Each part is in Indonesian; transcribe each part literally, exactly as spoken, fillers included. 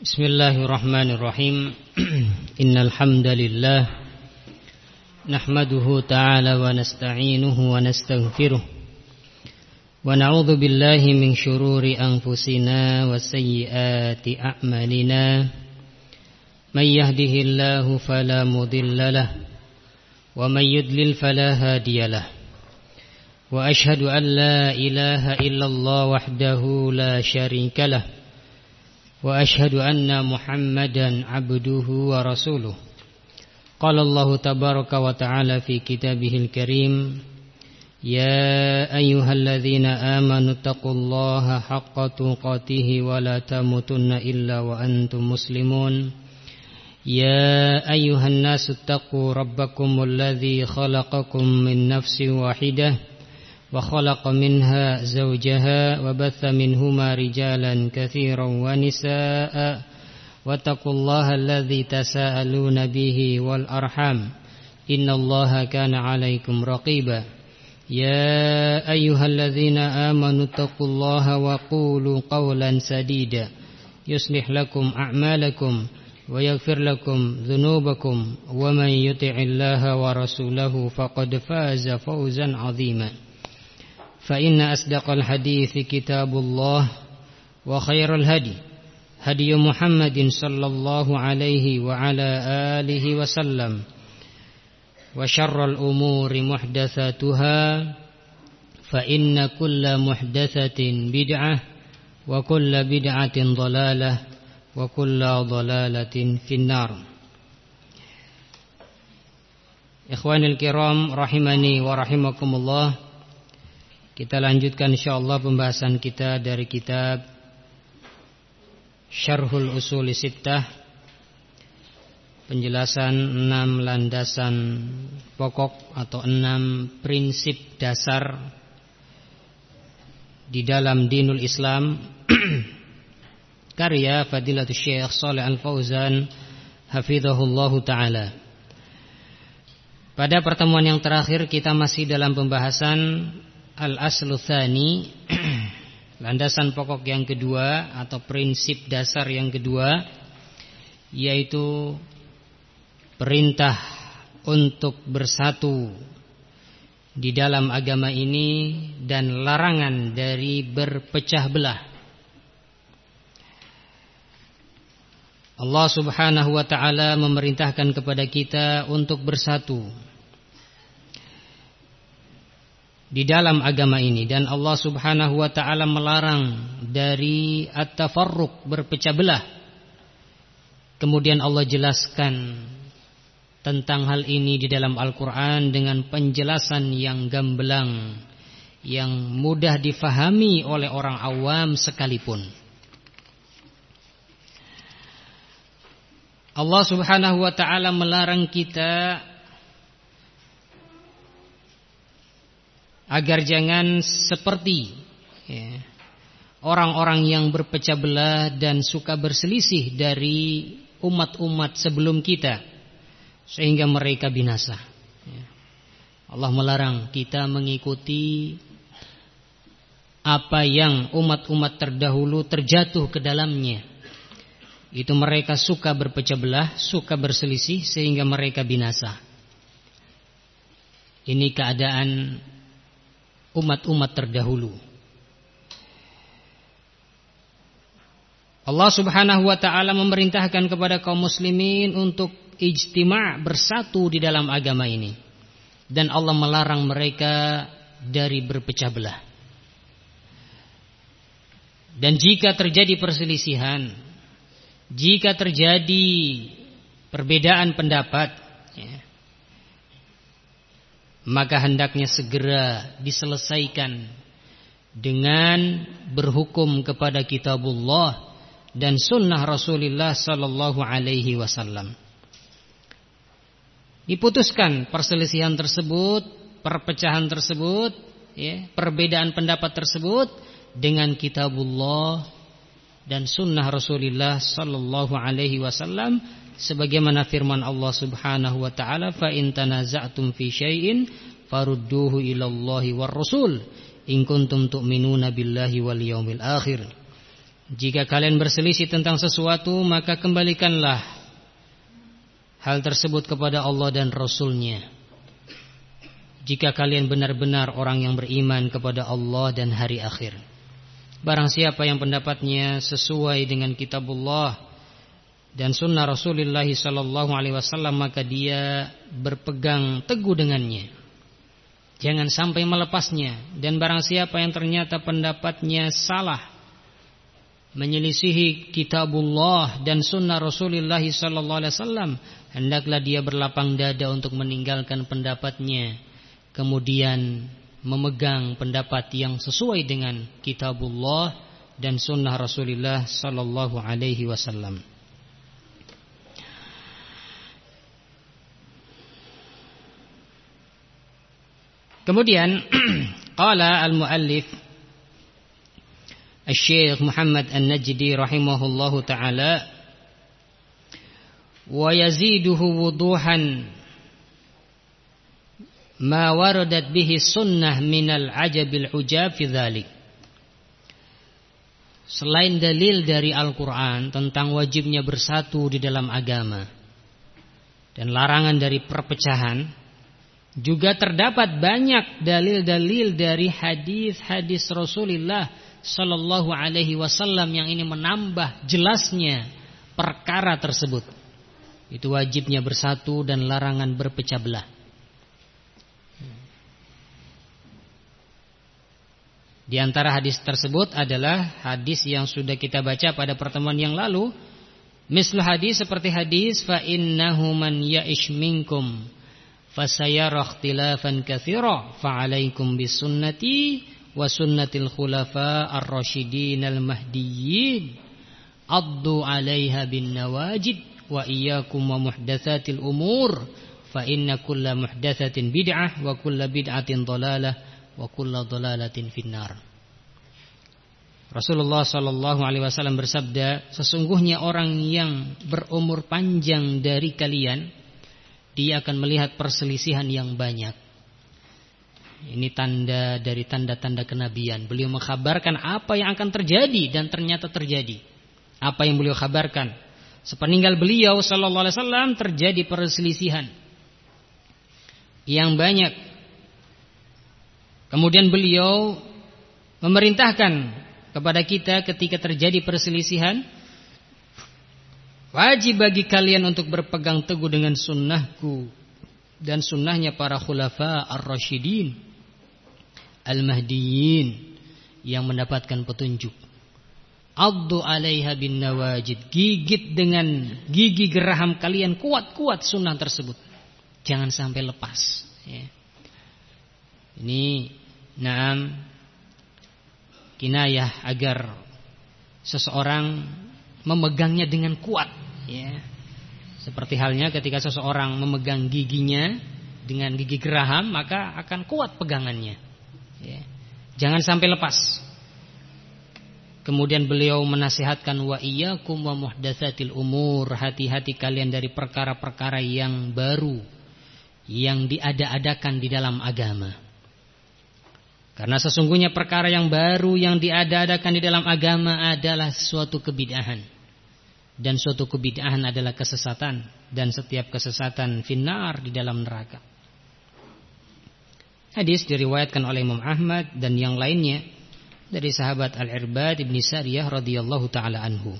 Bismillahirrahmanirrahim. Innal hamdalillah nahmaduhu ta'ala wa nasta'inuhu wa nastaghfiruh wa na'udzu billahi min syururi anfusina wa sayyiati a'malina. May yahdihillahu fala mudilla lahu wa may yudlil fala hadiyalah. Wa ashhadu an la ilaha illallah wahdahu la syarika lah. Wa ashhadu anna Muhammadan abduhu wa rasuluh. Qala Allah tabaraka wa ta'ala fi kitabihil karim, ya ayyuhalladzina amanu taqullaha haqqa tuqatih wa la tamutunna illa wa antum muslimun. Ya ayyuhan nasu taqu rabbakumul ladzi khalaqakum min nafsin wahidah وخلق منها زوجها وبث منهما رجالا كثيرا ونساء واتقوا الله الذي تساءلون به والأرحام إن الله كان عليكم رقيبا يا أيها الذين آمنوا اتقوا الله وقولوا قولا سديدا يصلح لكم أعمالكم ويغفر لكم ذنوبكم ومن يطع الله ورسوله فقد فاز فوزا عظيما. فإن أصدق الحديث كتاب الله وخير الهدي هدي محمد صلى الله عليه وعلى آله وسلم وشر الأمور محدثاتها فإن كل محدثة بدعة وكل بدعة ضلالة وكل ضلالة في النار. إخواني الكرام rahimani wa rahimakumullah. Kita lanjutkan insyaallah pembahasan kita dari kitab Syarhul Ushul Sittah, penjelasan enam landasan pokok atau enam prinsip dasar di dalam dinul Islam, karya Fadilatul Syekh Shalih Al-Fauzan hafizahullahu taala. Pada pertemuan yang terakhir kita masih dalam pembahasan Al-aslu tsani, landasan pokok yang kedua atau prinsip dasar yang kedua, yaitu perintah untuk bersatu di dalam agama ini dan larangan dari berpecah belah. Allah Subhanahu wa ta'ala memerintahkan kepada kita untuk bersatu di dalam agama ini, dan Allah Subhanahu wa ta'ala melarang dari at-tafarruq, berpecah belah. Kemudian Allah jelaskan tentang hal ini di dalam Al-Quran dengan penjelasan yang gamblang, yang mudah difahami oleh orang awam sekalipun. Allah Subhanahu wa ta'ala melarang kita agar jangan seperti ya, orang-orang yang berpecah belah dan suka berselisih dari umat-umat sebelum kita, sehingga mereka binasa. Ya. Allah melarang kita mengikuti apa yang umat-umat terdahulu terjatuh ke dalamnya. Itu mereka suka berpecah belah, suka berselisih, sehingga mereka binasa. Ini keadaan umat-umat terdahulu. Allah Subhanahu wa ta'ala memerintahkan kepada kaum muslimin untuk ijtima', bersatu di dalam agama ini, dan Allah melarang mereka dari berpecah belah. Dan jika terjadi perselisihan, jika terjadi perbedaan pendapat, ya, maka hendaknya segera diselesaikan dengan berhukum kepada kitabullah dan sunnah Rasulullah sallallahu alaihi wasallam. Diputuskan perselisihan tersebut, perpecahan tersebut, ya, perbedaan pendapat tersebut dengan kitabullah dan sunnah Rasulullah sallallahu alaihi wasallam, sebagaimana firman Allah Subhanahu wa ta'ala, fa in tanaza'tum fi syai'in farudduhu ilallahi war rasul in kuntum tu'minuna billahi wal yaumil akhir. Jika kalian berselisih tentang sesuatu, maka kembalikanlah hal tersebut kepada Allah dan Rasul-Nya. Jika kalian benar-benar orang yang beriman kepada Allah dan hari akhir. Barang siapa yang pendapatnya sesuai dengan kitabullah dan sunnah Rasulullah sallallahu alaihi wasallam, maka dia berpegang teguh dengannya. Jangan sampai melepasnya. Dan barang siapa yang ternyata pendapatnya salah, menyelisihi kitabullah dan sunnah Rasulullah sallallahu alaihi wasallam, hendaklah dia berlapang dada untuk meninggalkan pendapatnya, kemudian memegang pendapat yang sesuai dengan kitabullah dan sunnah Rasulullah sallallahu alaihi wasallam. Kemudian qala al-muallif Al-Syekh Muhammad An-Najdi rahimahullahu ta'ala, wa yaziduhu wuduhan ma waradat bihi sunnah minal ajabil ujab fi dhalik. Selain dalil dari Al-Quran tentang wajibnya bersatu di dalam agama dan larangan dari perpecahan, juga terdapat banyak dalil-dalil dari hadis-hadis Rasulullah sallallahu alaihi wasallam yang ini menambah jelasnya perkara tersebut. Itu wajibnya bersatu dan larangan berpecah belah. Di antara hadis tersebut adalah hadis yang sudah kita baca pada pertemuan yang lalu. Mislu hadis seperti hadis fa innahu man ya'ish minkum fasayara ikhtilafan katsira fa 'alaikum bisunnati wa sunnatil khulafa ar-rasyidin al-mahdiyyin addu 'alaiha bin nawajid wa iyyakum wa muhdatsatil umur fa inna kulla muhdatsatin bid'ah wa kulla bid'atin dhalalah wa kulla dhalalatin finnar. Rasulullah sallallahu alaihi wasallam bersabda, sesungguhnya orang yang berumur panjang dari kalian, dia akan melihat perselisihan yang banyak. Ini tanda dari tanda-tanda kenabian. Beliau mengkhabarkan apa yang akan terjadi dan ternyata terjadi. Apa yang beliau khabarkan? Sepeninggal beliau sallallahu alaihi wasallam terjadi perselisihan yang banyak. Kemudian beliau memerintahkan kepada kita ketika terjadi perselisihan, wajib bagi kalian untuk berpegang teguh dengan sunnahku dan sunnahnya para khulafa ar-rasyidin al-mahdiyyin yang mendapatkan petunjuk. Addu 'alaiha bin nawajid, gigit dengan gigi geraham kalian kuat-kuat sunnah tersebut. Jangan sampai lepas, ya. Ini na'am kinayah agar seseorang memegangnya dengan kuat, ya. Seperti halnya ketika seseorang memegang giginya dengan gigi geraham, maka akan kuat pegangannya, ya. Jangan sampai lepas. Kemudian beliau menasihatkan wa iyyakum wa muhdatsatil umur, hati-hati kalian dari perkara-perkara yang baru yang diada-adakan di dalam agama. Karena sesungguhnya perkara yang baru yang diada-adakan di dalam agama adalah suatu kebid'ahan. Dan suatu kebid'ahan adalah kesesatan, dan setiap kesesatan finnar, di dalam neraka. Hadis diriwayatkan oleh Imam Ahmad dan yang lainnya dari sahabat Al-Irbad ibn Sariyah radhiyallahu taala anhu.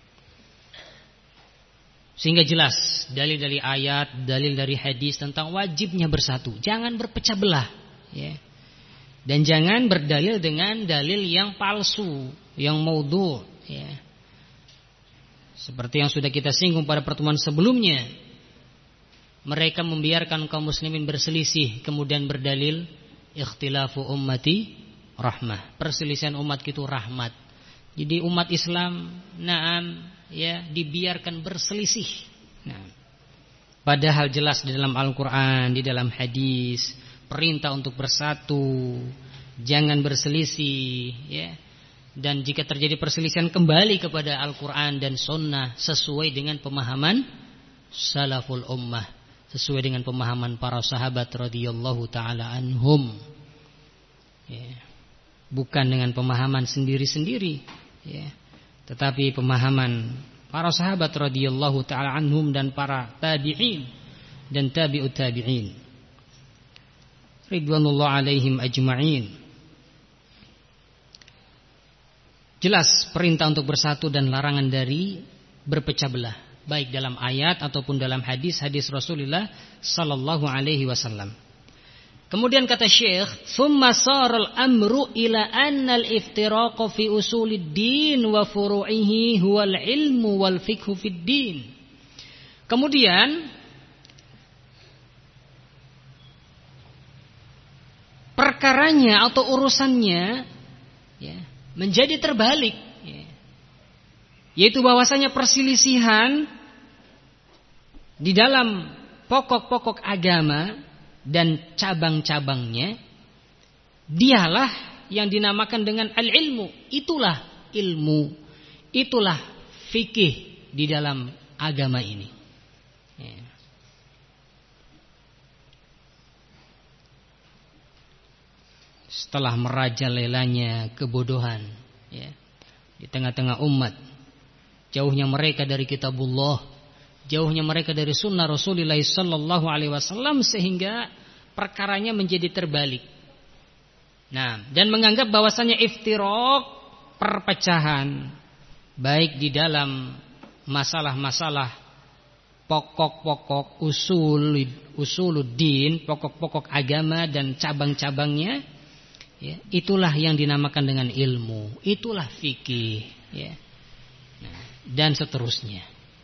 Sehingga jelas dalil dari ayat, dalil dari hadis tentang wajibnya bersatu. Jangan berpecah belah, ya. Dan jangan berdalil dengan dalil yang palsu, yang maudhu', ya. Seperti yang sudah kita singgung pada pertemuan sebelumnya. Mereka membiarkan kaum muslimin berselisih, kemudian berdalil ikhtilafu ummati rahmah. Perselisihan umat itu rahmat. Jadi umat Islam, na'am, ya, dibiarkan berselisih. Nah, padahal jelas di dalam Al-Quran, di dalam hadis, perintah untuk bersatu, jangan berselisih, ya. Dan jika terjadi perselisihan, kembali kepada Al-Quran dan Sunnah sesuai dengan pemahaman salaful ummah, sesuai dengan pemahaman para sahabat radhiyallahu taala anhum, ya. Bukan dengan pemahaman sendiri-sendiri, ya. tetapi pemahaman para sahabat radhiyallahu taala anhum dan para tabi'in dan tabi'ut tabi'in ridwanullah alaihim ajma'in. Jelas perintah untuk bersatu dan larangan dari berpecah belah, baik dalam ayat ataupun dalam hadis-hadis Rasulullah sallallahu alaihi wasallam. Kemudian kata Syekh, "Tsumma saral amru ila anna al-iftiraq fi usulid din wa furu'ihi huwa al-ilmu wal fiqhu fid din." Kemudian perkaranya atau urusannya ya, menjadi terbalik, ya. Yaitu bahwasanya perselisihan di dalam pokok-pokok agama dan cabang-cabangnya, dialah yang dinamakan dengan al-ilmu. Itulah ilmu, itulah fikih di dalam agama ini. Ya. Setelah merajalelanya kebodohan ya, di tengah-tengah umat, jauhnya mereka dari kitabullah, jauhnya mereka dari sunnah Rasulullah sallallahu alaihi wasallam, sehingga perkaranya menjadi terbalik. Nah, dan menganggap bahwasanya iftiraq, perpecahan, baik di dalam masalah-masalah pokok-pokok usul usuluddin, pokok-pokok agama dan cabang-cabangnya, ya, itulah yang dinamakan dengan ilmu, itulah fikih, ya. Nah, dan seterusnya.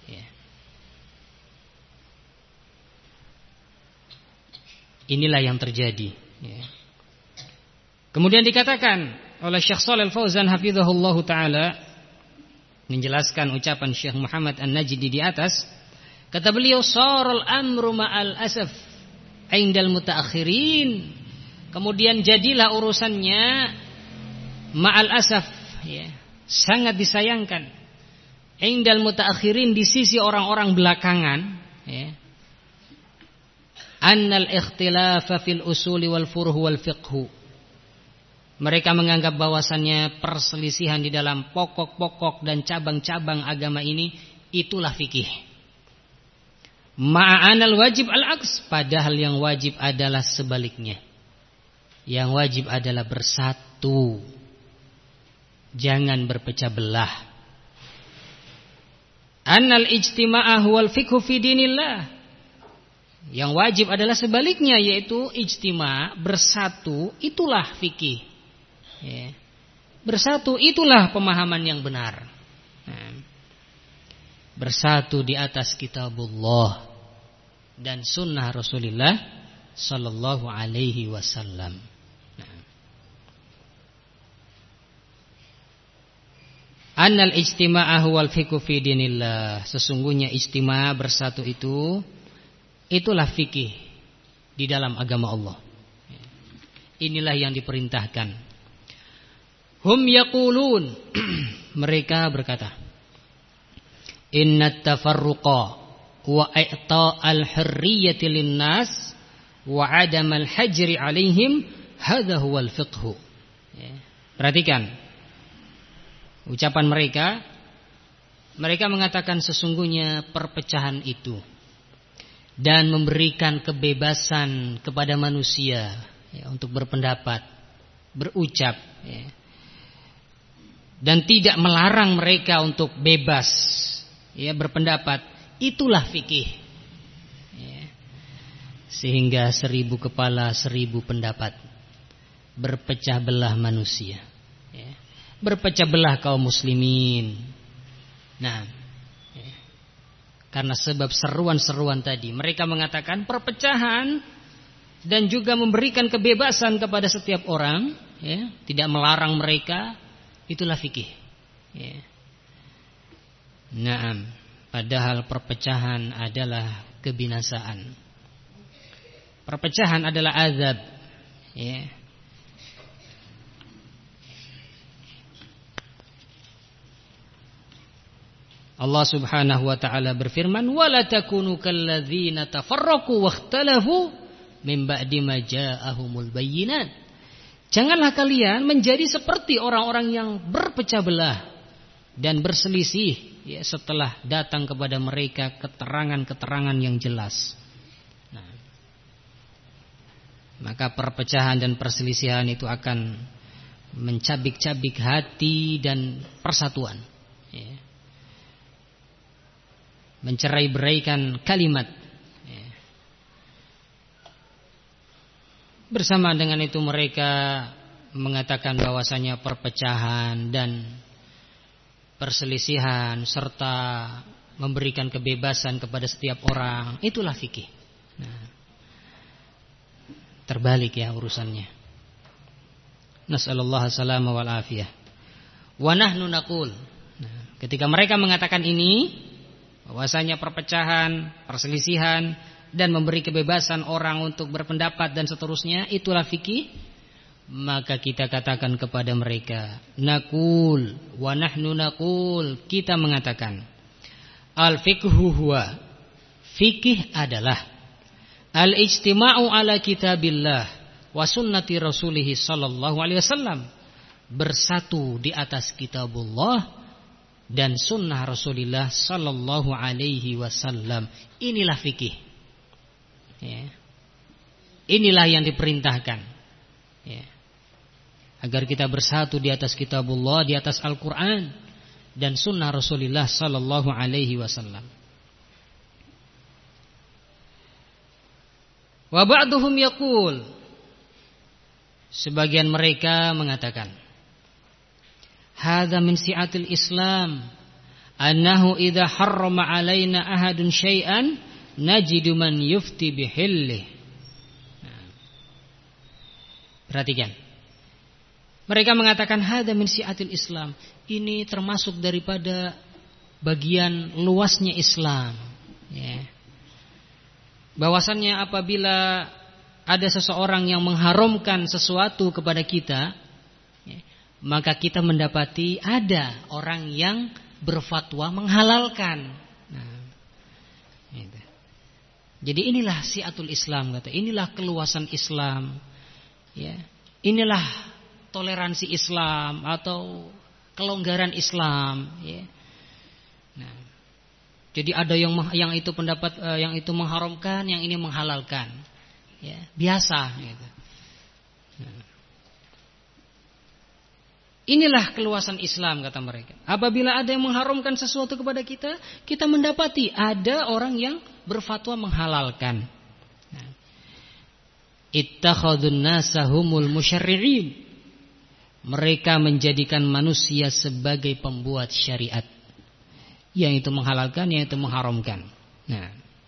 Inilah yang terjadi ya. Kemudian dikatakan oleh Syekh Shalih Al-Fauzan hafizahullahu taala, menjelaskan ucapan Syekh Muhammad An-Najdi di atas, kata beliau, saral amru ma'al asaf indal mutaakhirin. Kemudian jadilah urusannya ma'al asaf ya, sangat disayangkan, indal mutaakhirin, di sisi orang-orang belakangan ya, annal ikhtilafa fil usuli wal furuh wal fiqhu. Mereka menganggap bahwasannya perselisihan di dalam pokok-pokok dan cabang-cabang agama ini itulah fikih. Ma'anal wajib al-aks, padahal yang wajib adalah sebaliknya. Yang wajib adalah bersatu, jangan berpecah belah. Annal ijtima'ah wal fiqhu fi dinillah, yang wajib adalah sebaliknya, yaitu ijtima, bersatu, itulah fikih ya. Bersatu itulah pemahaman yang benar. Nah, bersatu di atas kitabullah dan sunnah Rasulullah sallallahu alaihi wasallam. Nah, annal ijtima'ah wal fiqhu fi dinillah, sesungguhnya ijtima, bersatu itu itulah fikih di dalam agama Allah. Inilah yang diperintahkan. Hum yaqulun, mereka berkata, inna tafarruqa wa i'ta'al hurriyyati linnas wa 'adamal hajri 'alaihim hadha huwal fiqhu. Perhatikan ucapan mereka. Mereka mengatakan sesungguhnya perpecahan itu dan memberikan kebebasan kepada manusia ya, untuk berpendapat, berucap ya, dan tidak melarang mereka untuk bebas ya, berpendapat, itulah fikih ya. Sehingga seribu kepala seribu pendapat, berpecah belah manusia ya, berpecah belah kaum muslimin. Nah, karena sebab seruan-seruan tadi, mereka mengatakan perpecahan dan juga memberikan kebebasan kepada setiap orang ya, tidak melarang mereka, itulah fikih ya. Naam, padahal perpecahan adalah kebinasaan. Perpecahan adalah azab ya. Allah Subhanahu wa taala berfirman, "Wala takunu kalladzina tafarraqu wakhtalafu min ba'di ma ja'ahumul bayyinat." Janganlah kalian menjadi seperti orang-orang yang berpecah belah dan berselisih ya, setelah datang kepada mereka keterangan-keterangan yang jelas. Nah, maka perpecahan dan perselisihan itu akan mencabik-cabik hati dan persatuan ya. Mencerai-beraikan kalimat ya. Bersama dengan itu mereka mengatakan bahwasanya perpecahan dan perselisihan serta memberikan kebebasan kepada setiap orang itulah fikih. Nah, terbalik ya urusannya. Nas'alullah salama wal afiyah. Wa nahnu naqul. Nah, ketika mereka mengatakan ini bahwasanya perpecahan, perselisihan dan memberi kebebasan orang untuk berpendapat dan seterusnya itulah fikih, maka kita katakan kepada mereka, naqul wa nahnu naqul, kita mengatakan al fiqhu huwa, fikih adalah al ijtima'u ala kitabillah wa sunnati rasulih sallallahu alaihi wasallam, bersatu di atas kitabullah dan sunnah Rasulullah sallallahu alaihi wasallam. Inilah fikih ya. Inilah yang diperintahkan ya. Agar kita bersatu di atas kitabullah, di atas Al-Quran dan sunnah Rasulullah sallallahu alaihi wasallam. Wa ba'duhum yaqul, sebagian mereka mengatakan, hadza min si'atil Islam annahu idza harrama alaina ahadun syai'an najidu man yufti bihillih. Nah, perhatikan. Mereka mengatakan hadza min si'atil Islam, ini termasuk daripada bagian luasnya Islam ya. Bahwasannya apabila ada seseorang yang mengharamkan sesuatu kepada kita ya, maka kita mendapati ada orang yang berfatwa menghalalkan. Nah, gitu. Jadi inilah si'atul Islam, kata. Inilah keluasan Islam. Ya. Inilah toleransi Islam atau kelonggaran Islam. Ya. Nah, jadi ada yang yang itu pendapat yang itu mengharamkan, yang ini menghalalkan. Ya, biasa. Gitu. Nah. Inilah keluasan Islam, kata mereka. Apabila ada yang mengharamkan sesuatu kepada kita, kita mendapati ada orang yang berfatwa menghalalkan. Nah. Ittakhadun nasa humul musyarri'in. Mereka menjadikan manusia sebagai pembuat syariat. Yang itu menghalalkan, yang itu mengharamkan. Nah.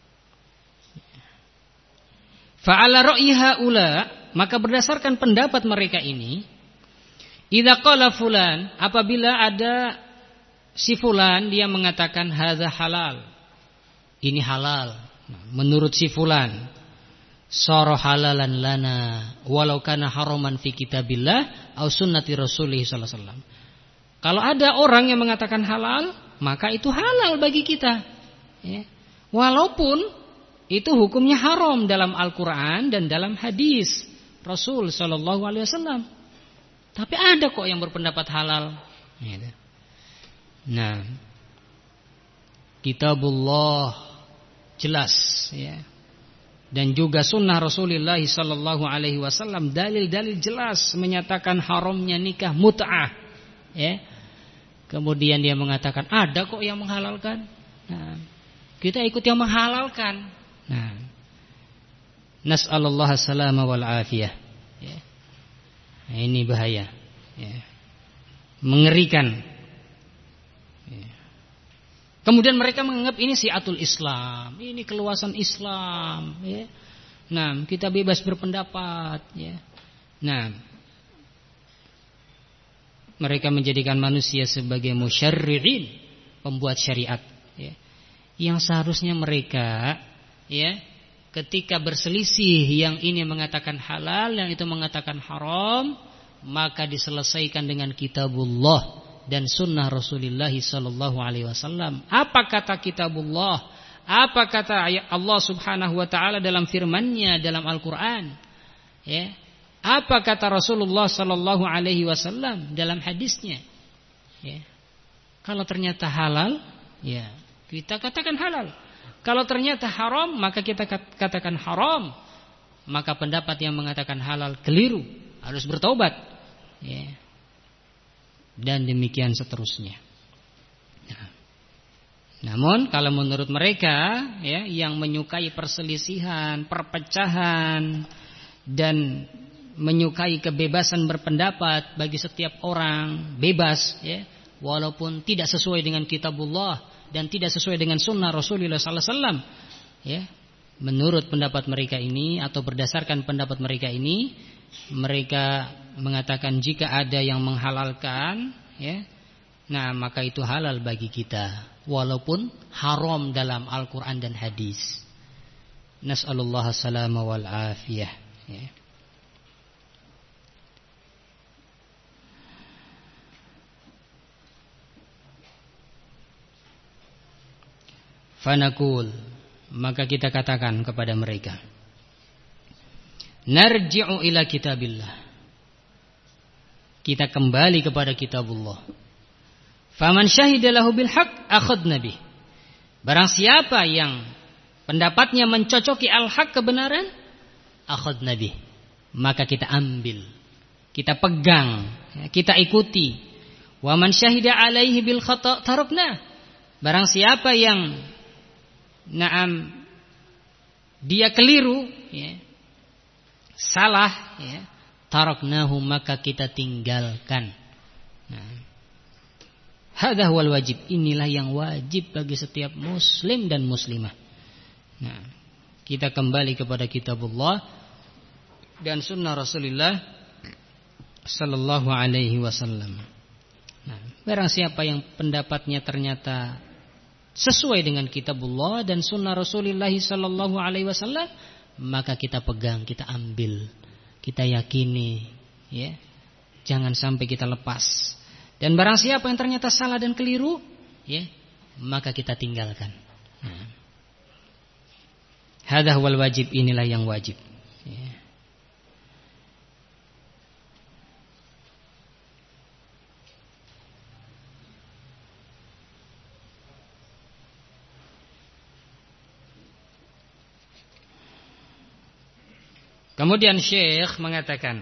Fa'ala ra'yi haula, maka berdasarkan pendapat mereka ini, idza qala fulan, apabila ada si fulan dia mengatakan hadza halal, ini halal nah, menurut si fulan, sara halalan lana walau kana haraman fi kitabillah au sunnati rasulih sallallahu alaihi wasallam. Kalau ada orang yang mengatakan halal, maka itu halal bagi kita ya. Walaupun itu hukumnya haram dalam Al-Quran dan dalam hadis Rasul sallallahu alaihi wasallam. Tapi ada kok yang berpendapat halal. Nah, kitabullah jelas ya. Dan juga sunnah Rasulullah sallallahu alaihi wasallam dalil-dalil jelas menyatakan haramnya nikah mut'ah. Ya. Kemudian dia mengatakan ada kok yang menghalalkan. Nah, kita ikut yang menghalalkan. Nah, nas'alullah salama wal afiyah. Ya. Nah, ini bahaya ya. Mengerikan ya. Kemudian mereka menganggap ini si'atul Islam, ini keluasan Islam ya. Nah, kita bebas berpendapat ya. Nah, mereka menjadikan manusia sebagai musyarri'in, pembuat syariat ya. Yang seharusnya mereka ya, ketika berselisih, yang ini mengatakan halal, yang itu mengatakan haram, maka diselesaikan dengan kitabullah dan sunnah Rasulullah sallallahu alaihi wasallam. Apa kata kitabullah? Apa kata Allah Subhanahu wa taala dalam firman-Nya dalam Al-Qur'an? Ya. Apa kata Rasulullah sallallahu alaihi wasallam dalam hadisnya? Ya. Kalau ternyata halal, ya kita katakan halal. Kalau ternyata haram, maka kita katakan haram. Maka pendapat yang mengatakan halal keliru, harus bertobat. Ya. Dan demikian seterusnya. Nah. Namun kalau menurut mereka, ya, yang menyukai perselisihan, perpecahan, dan menyukai kebebasan berpendapat bagi setiap orang, bebas, ya, walaupun tidak sesuai dengan kitabullah dan tidak sesuai dengan sunnah Rasulullah sallallahu alaihi wasallam, ya, menurut pendapat mereka ini atau berdasarkan pendapat mereka ini, mereka mengatakan jika ada yang menghalalkan, ya, nah maka itu halal bagi kita, walaupun haram dalam Al-Quran dan hadis. Nas'alullah salama wal afiyah. Ya. Fanaqul, maka kita katakan kepada mereka, narji'u ila kitabillah, kita kembali kepada kitabullah. Faman syahida lahu bil haq akhadna bih, barang siapa yang pendapatnya mencocoki al-haq, kebenaran, akhadna bih, maka kita ambil, kita pegang, kita ikuti. Wa man syahida alaihi bil khata' tarakna, barang siapa yang Naam, dia keliru, ya, salah, ya, taraknahu, maka kita tinggalkan. Nah, hadza huwal wajib, inilah yang wajib bagi setiap muslim dan muslimah. Nah, kita kembali kepada kitabullah dan sunnah Rasulullah sallallahu alaihi wasallam. Nah, barang siapa yang pendapatnya ternyata sesuai dengan kitabullah dan sunnah Rasulullah sallallahu alaihi wasallam, maka kita pegang, kita ambil, kita yakini, ya. Jangan sampai kita lepas. Dan barang siapa yang ternyata salah dan keliru, ya, maka kita tinggalkan. Nah. Hadza huwal wajib, inilah yang wajib, ya. Kemudian Syekh mengatakan,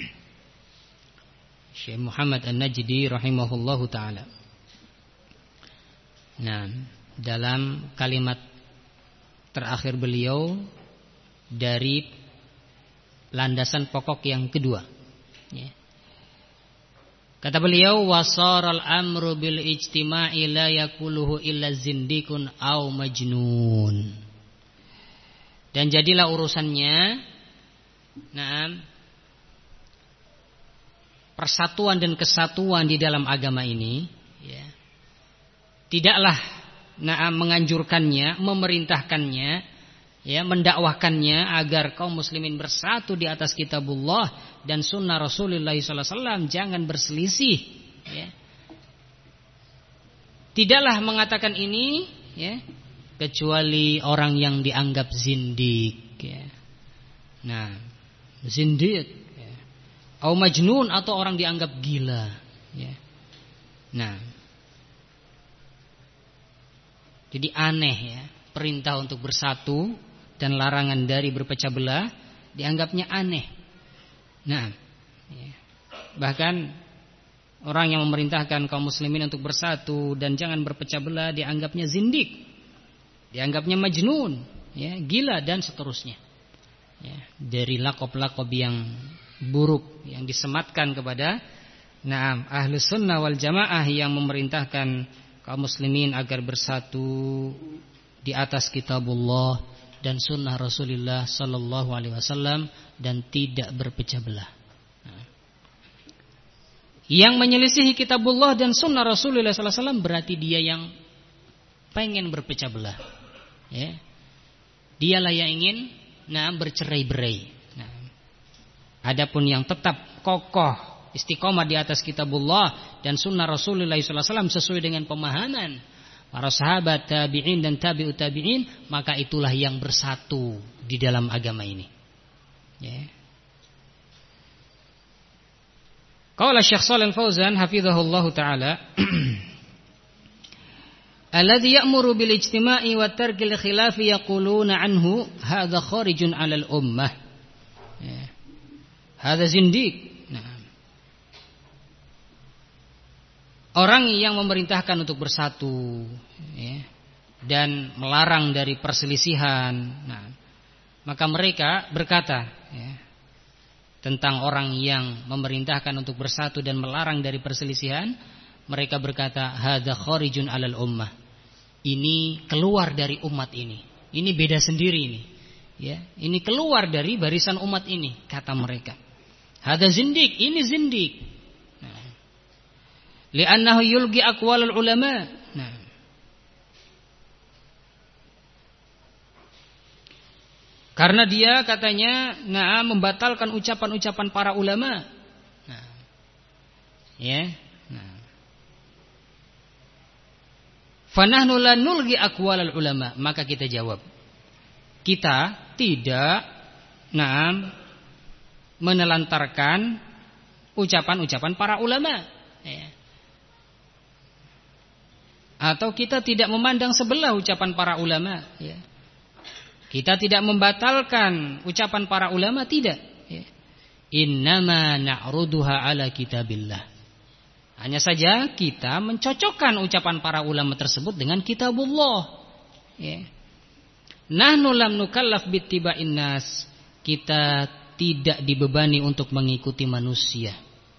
Syekh Muhammad An-Najdi rahimahullahu ta'ala, nah, dalam kalimat terakhir beliau dari landasan pokok yang kedua, ya. Kata beliau, wasaral amru bil ijtima'i la yakuluhu illa zindikun au majnun. Dan jadilah urusannya, nah, persatuan dan kesatuan di dalam agama ini, ya, tidaklah nah, menganjurkannya, memerintahkannya, ya, mendakwahkannya agar kaum muslimin bersatu di atas kitabullah dan sunnah Rasulullah sallallahu alaihi wasallam, jangan berselisih, ya. Tidaklah mengatakan ini, ya, kecuali orang yang dianggap zindik, ya. Nah, zindik, ya, atau majnun, atau orang dianggap gila, ya. Nah, jadi aneh, ya, perintah untuk bersatu dan larangan dari berpecah belah dianggapnya aneh. Nah, ya, bahkan orang yang memerintahkan kaum muslimin untuk bersatu dan jangan berpecah belah dianggapnya zindik, dianggapnya majnun, ya, gila dan seterusnya. Ya, dari lakob-lakob yang buruk yang disematkan kepada Naam Ahlus Sunnah wal Jamaah yang memerintahkan kaum muslimin agar bersatu di atas kitabullah dan sunnah Rasulullah sallallahu alaihi wasallam dan tidak berpecah belah. Nah, yang menyelisihi kitabullah dan sunnah Rasulullah sallallahu alaihi wasallam berarti dia yang pengen berpecah belah, ya. Dialah yang ingin nah bercerai-berai. Nah, adapun yang tetap kokoh istiqomah di atas kitabullah dan sunnah Rasulullah sallallahu alaihi wasallam sesuai dengan pemahaman para sahabat, tabi'in dan tabi'ut tabi'in, maka itulah yang bersatu di dalam agama ini, ya. Qala Syekh Shalih Al Fauzan hafizahullahu taala alladzi ya'muru bil ijtima'i wa tarkil khilafi yaquluna anhu hadza kharijun 'alal ummah. Ya. Hadza zindiq. Nah. Orang yang memerintahkan untuk bersatu, ya, dan melarang dari perselisihan. Nah, maka mereka berkata, ya, tentang orang yang memerintahkan untuk bersatu dan melarang dari perselisihan, mereka berkata hadza kharijun 'alal ummah. Ini keluar dari umat ini. Ini beda sendiri ini. Ya, ini keluar dari barisan umat ini, kata mereka. Hadza zindiq, ini zindiq. Nah. Li'annahu yulgi aqwalul ulama. Nah. Karena dia katanya nah membatalkan ucapan-ucapan para ulama. Nah. Ya. Nah. Fanahnu la nulgi aqwalul ulama, maka kita jawab, kita tidak nah menelantarkan ucapan-ucapan para ulama, ya. Atau kita tidak memandang sebelah ucapan para ulama, ya. Kita tidak membatalkan ucapan para ulama, tidak, ya. Innama na'ruduha ala kitabillah. Hanya saja kita mencocokkan ucapan para ulama tersebut dengan kitabullah, ya. Nahnu lam nukallaf bittiba'in nas. Kita tidak dibebani untuk mengikuti manusia.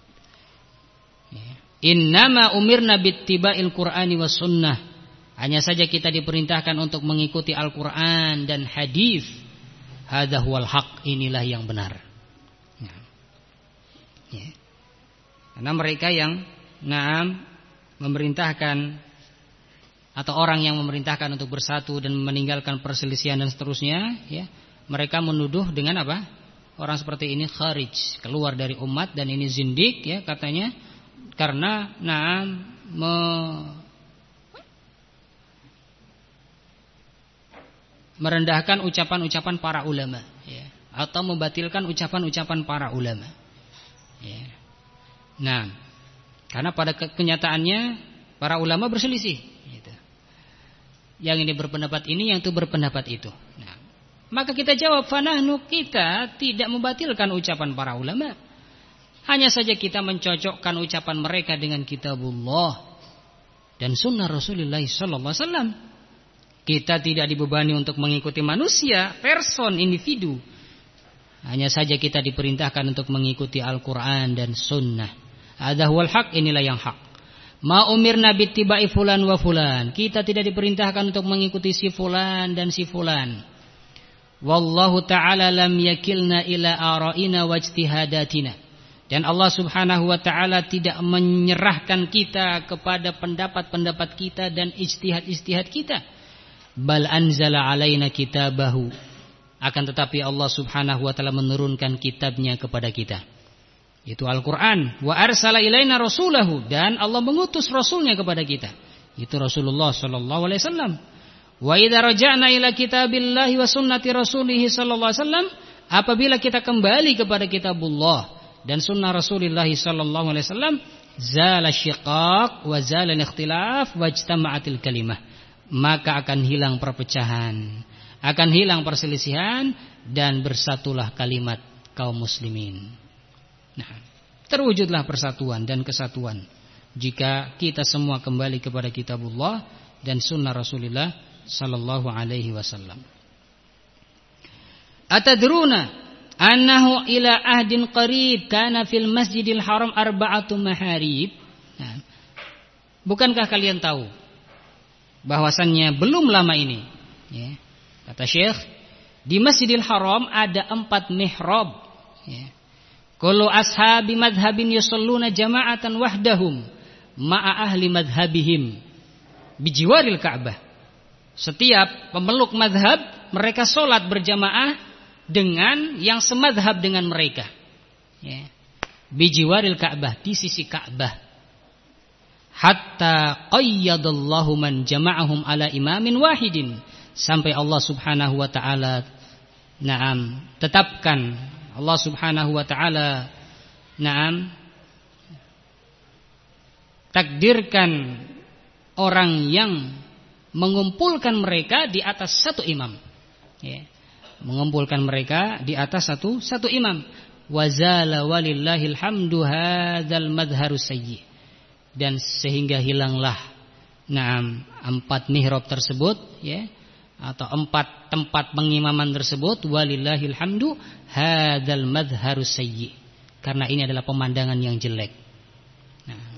Innama umirna bittiba'il Qur'ani was sunnah. Hanya saja kita diperintahkan untuk mengikuti Al-Qur'an dan hadis. Hadza huwal haq, inilah yang benar. Ya. Karena mereka yang naam memerintahkan atau orang yang memerintahkan untuk bersatu dan meninggalkan perselisihan dan seterusnya, ya, mereka menuduh dengan apa? Orang seperti ini kharij, keluar dari umat, dan ini zindik, ya, katanya, karena naam me merendahkan ucapan-ucapan para ulama, ya, atau membatilkan ucapan-ucapan para ulama, ya. Nah, karena pada kenyataannya para ulama berselisih, gitu. Yang ini berpendapat ini, yang itu berpendapat itu. Nah, maka kita jawab, fanahnu, kita tidak membatilkan ucapan para ulama. Hanya saja kita mencocokkan ucapan mereka dengan kitabullah dan sunnah Rasulullah sallallahu alaihi wasallam. Kita tidak dibebani untuk mengikuti manusia, person, individu. Hanya saja kita diperintahkan untuk mengikuti Al-Quran dan sunnah. Hadza huwal haq, inilah yang hak. Ma umirna bittiba'i fulan wa fulan. Kita tidak diperintahkan untuk mengikuti si fulan dan si fulan. Wallahu ta'ala lam yakilna ila ara'ina wa ijtihadatina. Dan Allah subhanahu wa ta'ala tidak menyerahkan kita kepada pendapat-pendapat kita dan ijtihad-ijtihad kita. Bal anzala alaina kitabahu. Akan tetapi Allah subhanahu wa ta'ala menurunkan kitabnya kepada kita, itu Al-Quran. Wa arsala ilaina rasulahu. Dan Allah mengutus rasulnya kepada kita, itu Rasulullah sallallahu alaihi wasallam. Wa idza raja'na ila kitabillahi wa sunnati rasulih sallallahu alaihi wasallam. Apabila kita kembali kepada kitabullah dan sunnah Rasulullah sallallahu alaihi wasallam, zala syiqaq wa zala al-ikhtilaf wa ijtama'atil kalimah. Maka akan hilang perpecahan, akan hilang perselisihan, dan bersatulah kalimat kaum muslimin. Nah, terwujudlah persatuan dan kesatuan jika kita semua kembali kepada kitabullah dan sunnah Rasulullah sallallahu alaihi wasallam. Atadruna annahu ila ahdin qarib kana fil masjidil haram arba'atu maharib. Nah, bukankah kalian tahu bahwasannya belum lama ini, ya, kata Syekh, di Masjidil Haram ada empat mihrab, ya. Kullu ashabi madhabin yusalluna jama'atan wahdahum ma'a ahli madhabihim bijiwaril Ka'bah. Setiap pemeluk madhab, mereka sholat berjamaah dengan yang semadhab dengan mereka, ya. Bijiwaril Ka'bah, di sisi Ka'bah. Hatta qayyadallahu man jama'ahum ala imamin wahidin. Sampai Allah subhanahu wa ta'ala na'am tetapkan, Allah subhanahu wa ta'ala na'am takdirkan orang yang mengumpulkan mereka di atas satu imam. Ya. Mengumpulkan mereka di atas satu satu imam. Wazala walillahil hamdu hadzal madharus sayyi. Dan sehingga hilanglah naam empat mihrab tersebut, ya, atau empat tempat pengimaman tersebut, walillahil hamdu hadzal madharus sayyi. Karena ini adalah pemandangan yang jelek. Nah.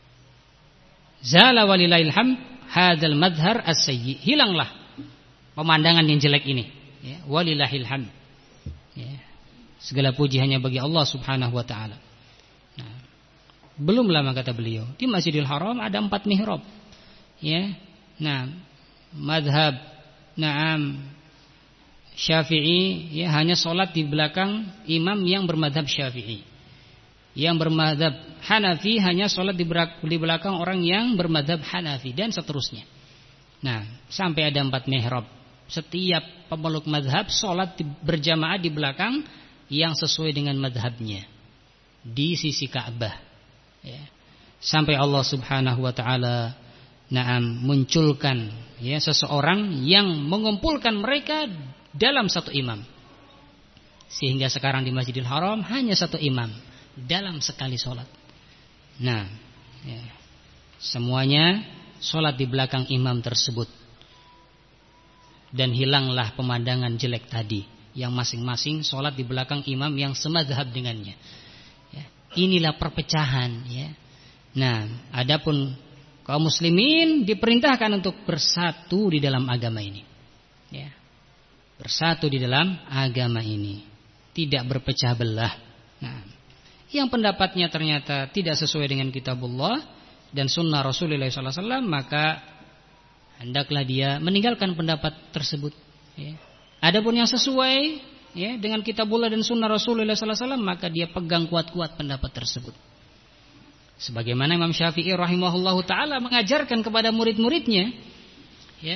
Zala walillahil hamd hadzal madhar as-sayyi. Hilanglah pemandangan yang jelek ini, ya, walillahil hamd. Ya. Segala puji hanya bagi Allah Subhanahu wa taala. Nah, belum lama kata beliau, di Masjidil Haram ada empat mihrab. Ya. Nah, madhab na'am Syafi'i, ya, hanya sholat di belakang imam yang bermadhab Syafi'i. Yang bermadhab Hanafi hanya sholat di belakang orang yang bermadhab Hanafi, dan seterusnya. Nah, sampai ada empat mihrab. Setiap pemeluk madhab sholat berjamaah di belakang yang sesuai dengan madhabnya di sisi Ka'bah, ya. Sampai Allah Subhanahu wa taala na'am munculkan, ya, seseorang yang mengumpulkan mereka dalam satu imam. Sehingga sekarang di Masjidil Haram hanya satu imam dalam sekali sholat. Nah, ya, semuanya sholat di belakang imam tersebut. Dan hilanglah pemandangan jelek tadi, yang masing-masing sholat di belakang imam yang semadhab dengannya. Ya, inilah perpecahan. Ya. Nah, adapun kaum muslimin diperintahkan untuk bersatu di dalam agama ini. Ya. Bersatu di dalam agama ini, tidak berpecah belah. Nah, yang pendapatnya ternyata tidak sesuai dengan kitabullah dan sunnah Rasulullah shallallahu alaihi wasallam, maka hendaklah dia meninggalkan pendapat tersebut. Ya. Adapun yang sesuai, ya, dengan kitabullah dan sunnah Rasulullah shallallahu alaihi wasallam, maka dia pegang kuat-kuat pendapat tersebut. Sebagaimana Imam Syafi'i rahimahullahu taala mengajarkan kepada murid-muridnya, ya,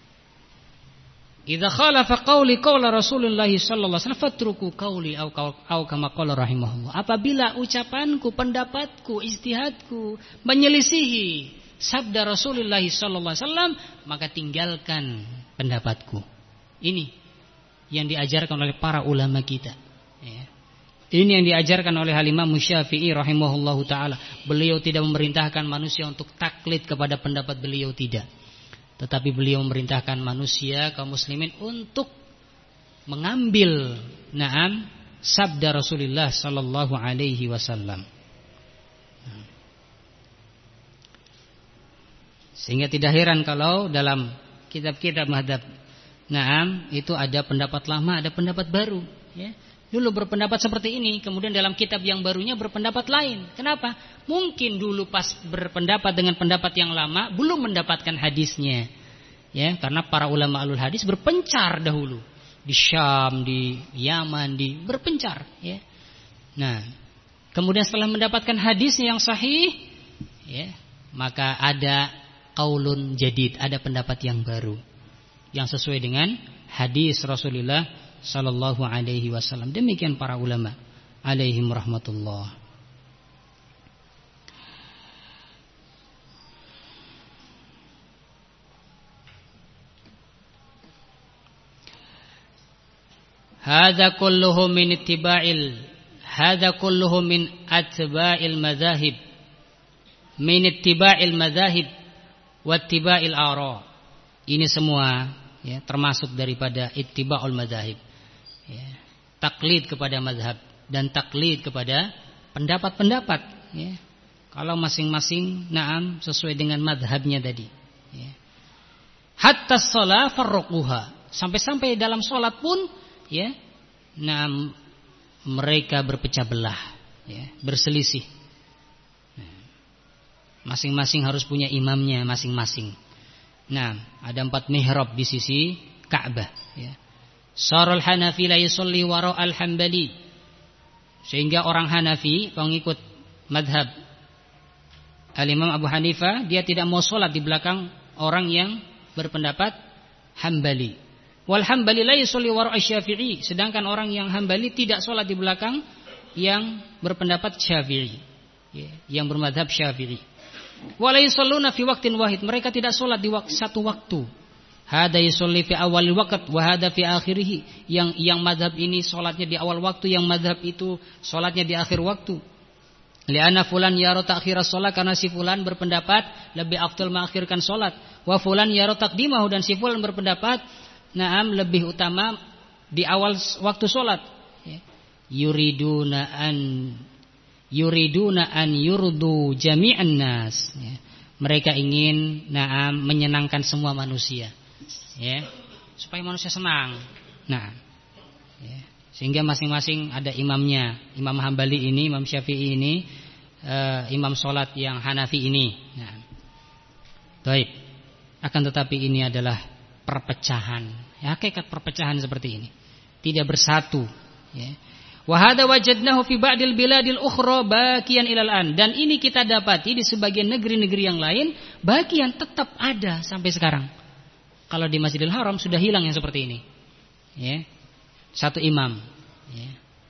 idza khalafa qauli qaula Rasulullah sallallahu alaihi wasallam fatruku qauli au au kama qala rahimahullah. Apabila ucapanku, pendapatku, ijtihadku menyelisihi sabda Rasulullah sallallahu alaihi wasallam, maka tinggalkan pendapatku. Ini yang diajarkan oleh para ulama kita, ya. Ini yang diajarkan oleh Imam Syafi'i rahimahullahu taala. Beliau tidak memerintahkan manusia untuk taklid kepada pendapat beliau, tidak. Tetapi beliau memerintahkan manusia kaum muslimin untuk mengambil na'am sabda Rasulullah sallallahu alaihi wasallam. Sehingga tidak heran kalau dalam kitab-kitab mazhab na'am itu ada pendapat lama, ada pendapat baru, ya. Dulu berpendapat seperti ini, kemudian dalam kitab yang barunya berpendapat lain. Kenapa? Mungkin dulu pas berpendapat dengan pendapat yang lama belum mendapatkan hadisnya, ya, karena para ulama alul hadis berpencar dahulu di Syam, di Yaman, di berpencar, ya. Nah, kemudian setelah mendapatkan hadisnya yang sahih, ya, maka ada qaulun jadid, ada pendapat yang baru yang sesuai dengan hadis Rasulullah sallallahu alaihi wasallam. Demikian para ulama alaihim rahmatullah. Hadza kulluhu min ittiba'il hadza kulluhu min atba'il madzahib min ittiba'il madzahib wa ittiba'il ara. Ini semua, ya, termasuk daripada ittiba'ul madzahib, ya, taklid kepada mazhab dan taklid kepada pendapat-pendapat, ya. Kalau masing-masing na'am sesuai dengan mazhabnya tadi, ya. Hatta shalah farraquha, sampai-sampai dalam salat pun, ya, na'am mereka berpecah belah, ya, berselisih. Masing-masing harus punya imamnya masing-masing. Nah, ada empat mihrab di sisi Ka'bah, ya. Sarul Hanafi la yusalli wara al-Hambali. Sehingga orang Hanafi, pengikut madhab Al-Imam Abu Hanifah, dia tidak mau sholat di belakang orang yang berpendapat Hambali. Wal Hambali la yusalli wara asy-Syafi'i. Sedangkan orang yang Hambali tidak sholat di belakang yang berpendapat Syafi'i, ya, yang bermadhab Syafi'i. Wala yusalluna fi waqtin wahid, mereka tidak sholat di wak- satu waktu. Hada yusalli fi awalil waqt wa hada fi akhirih. Yang yang mazhab ini sholatnya di awal waktu, yang mazhab itu sholatnya di akhir waktu. Li'anna fulan yara ta'khira sholat, karena si fulan berpendapat lebih afdal mengakhirkan sholat. Wa fulan yara taqdimahu, dan si fulan berpendapat na'am lebih utama di awal waktu sholat. Yuriduna an yuriduna an yurdu jami'an nas, ya. Mereka ingin na'am menyenangkan semua manusia, ya, supaya manusia senang. Nah, ya. Sehingga masing-masing ada imamnya. Imam Hambali ini, Imam Syafi'i ini, uh, imam sholat yang Hanafi ini. Nah, baik. Akan tetapi ini adalah perpecahan. Ya, hakikat perpecahan seperti ini, tidak bersatu, ya. Wa hada wajadnahu fi ba'dil biladil ukhra baqiyan ilal an, dan ini kita dapati di sebagian negeri-negeri yang lain bagian tetap ada sampai sekarang. Kalau di Masjidil Haram sudah hilang yang seperti ini, ya. Satu imam, ya.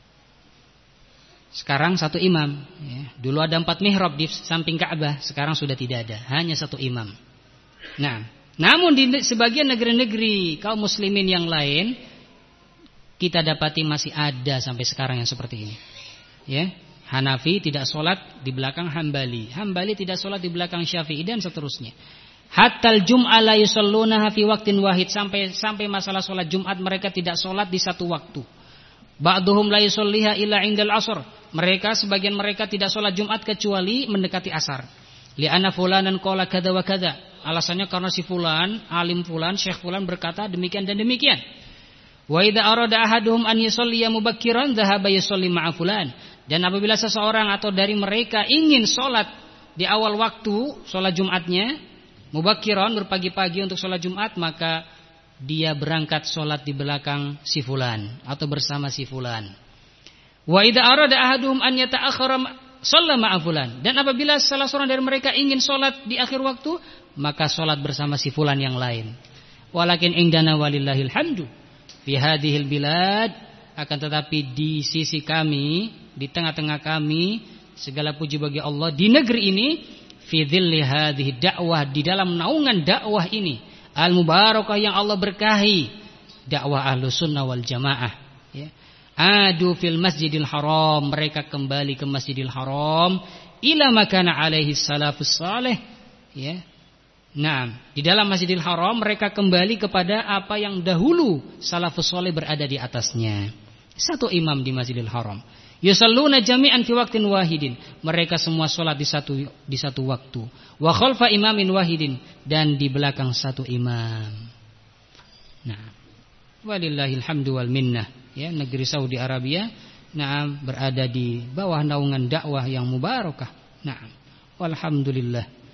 Sekarang satu imam, ya. Dulu ada empat mihrab di samping Ka'bah, sekarang sudah tidak ada, hanya satu imam. Nah, namun di sebagian negeri-negeri kaum muslimin yang lain kita dapati masih ada sampai sekarang yang seperti ini, ya. Hanafi tidak sholat di belakang Hambali, Hambali tidak sholat di belakang Syafi'i, dan seterusnya. Hatal Jum'ah la yusallunaha fi waqtin wahid, sampai sampai masalah sholat Jumat mereka tidak sholat di satu waktu. Ba'duhum la yusalliha illa indal asr, mereka sebagian mereka tidak sholat Jumat kecuali mendekati asar. Li'anna fulanan qala kada wa kada, alasannya karena si fulan, alim fulan, syekh fulan berkata demikian dan demikian. Wa idza arada ahaduhum an yusalliya mubakkiran dhahaba yusalli ma'a fulan, dan apabila seseorang atau dari mereka ingin sholat di awal waktu sholat Jumatnya, mubakkiran berpagi-pagi untuk sholat Jumat, maka dia berangkat sholat di belakang si fulan atau bersama si fulan. Wa idza arada ahaduhum an yata'akhkhara shalla ma'a fulan, dan apabila salah seorang dari mereka ingin sholat di akhir waktu, maka sholat bersama si fulan yang lain. Walakin indana walillahil hamdu fi hadhil bilad, akan tetapi di sisi kami, di tengah-tengah kami, segala puji bagi Allah, di negeri ini, fi dhilli hadhihi dakwah, di dalam naungan dakwah ini, al mubarakah yang Allah berkahi, dakwah Ahlus Sunnah wal Jamaah, ya. Adu fil Masjidil Haram, mereka kembali ke Masjidil Haram, ila makana alaihi salafus salih, ya. Nah, di dalam Masjidil Haram mereka kembali kepada apa yang dahulu salafus saleh berada di atasnya. Satu imam di Masjidil Haram. Yusalluna jami'an fi waqtin wahidin, mereka semua sholat di satu di satu waktu. Wa khalfa imamin wahidin, dan di belakang satu imam. Nah, walillahil hamdu wal minnah, ya. Negeri Saudi Arabia, nah, berada di bawah naungan dakwah yang mubarakah. Nah, walhamdulillah.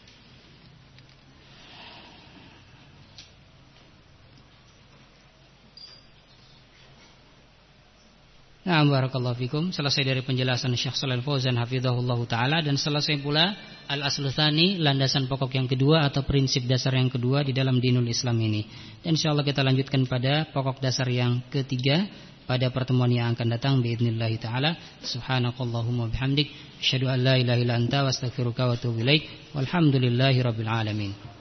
Nah, barakallahu fikum. Selesai dari penjelasan Syekh Shalal Fauzan hafizahullah taala, dan selesai pula al-aslu tsani, landasan pokok yang kedua atau prinsip dasar yang kedua di dalam dinul Islam ini. Dan insyaallah kita lanjutkan pada pokok dasar yang ketiga pada pertemuan yang akan datang biidznillah taala. Subhanakallahumma bihamdik, asyhadu an la ilaha illa anta, wa astaghfiruka wa atubu ilaik. Walhamdulillahirabbil alamin.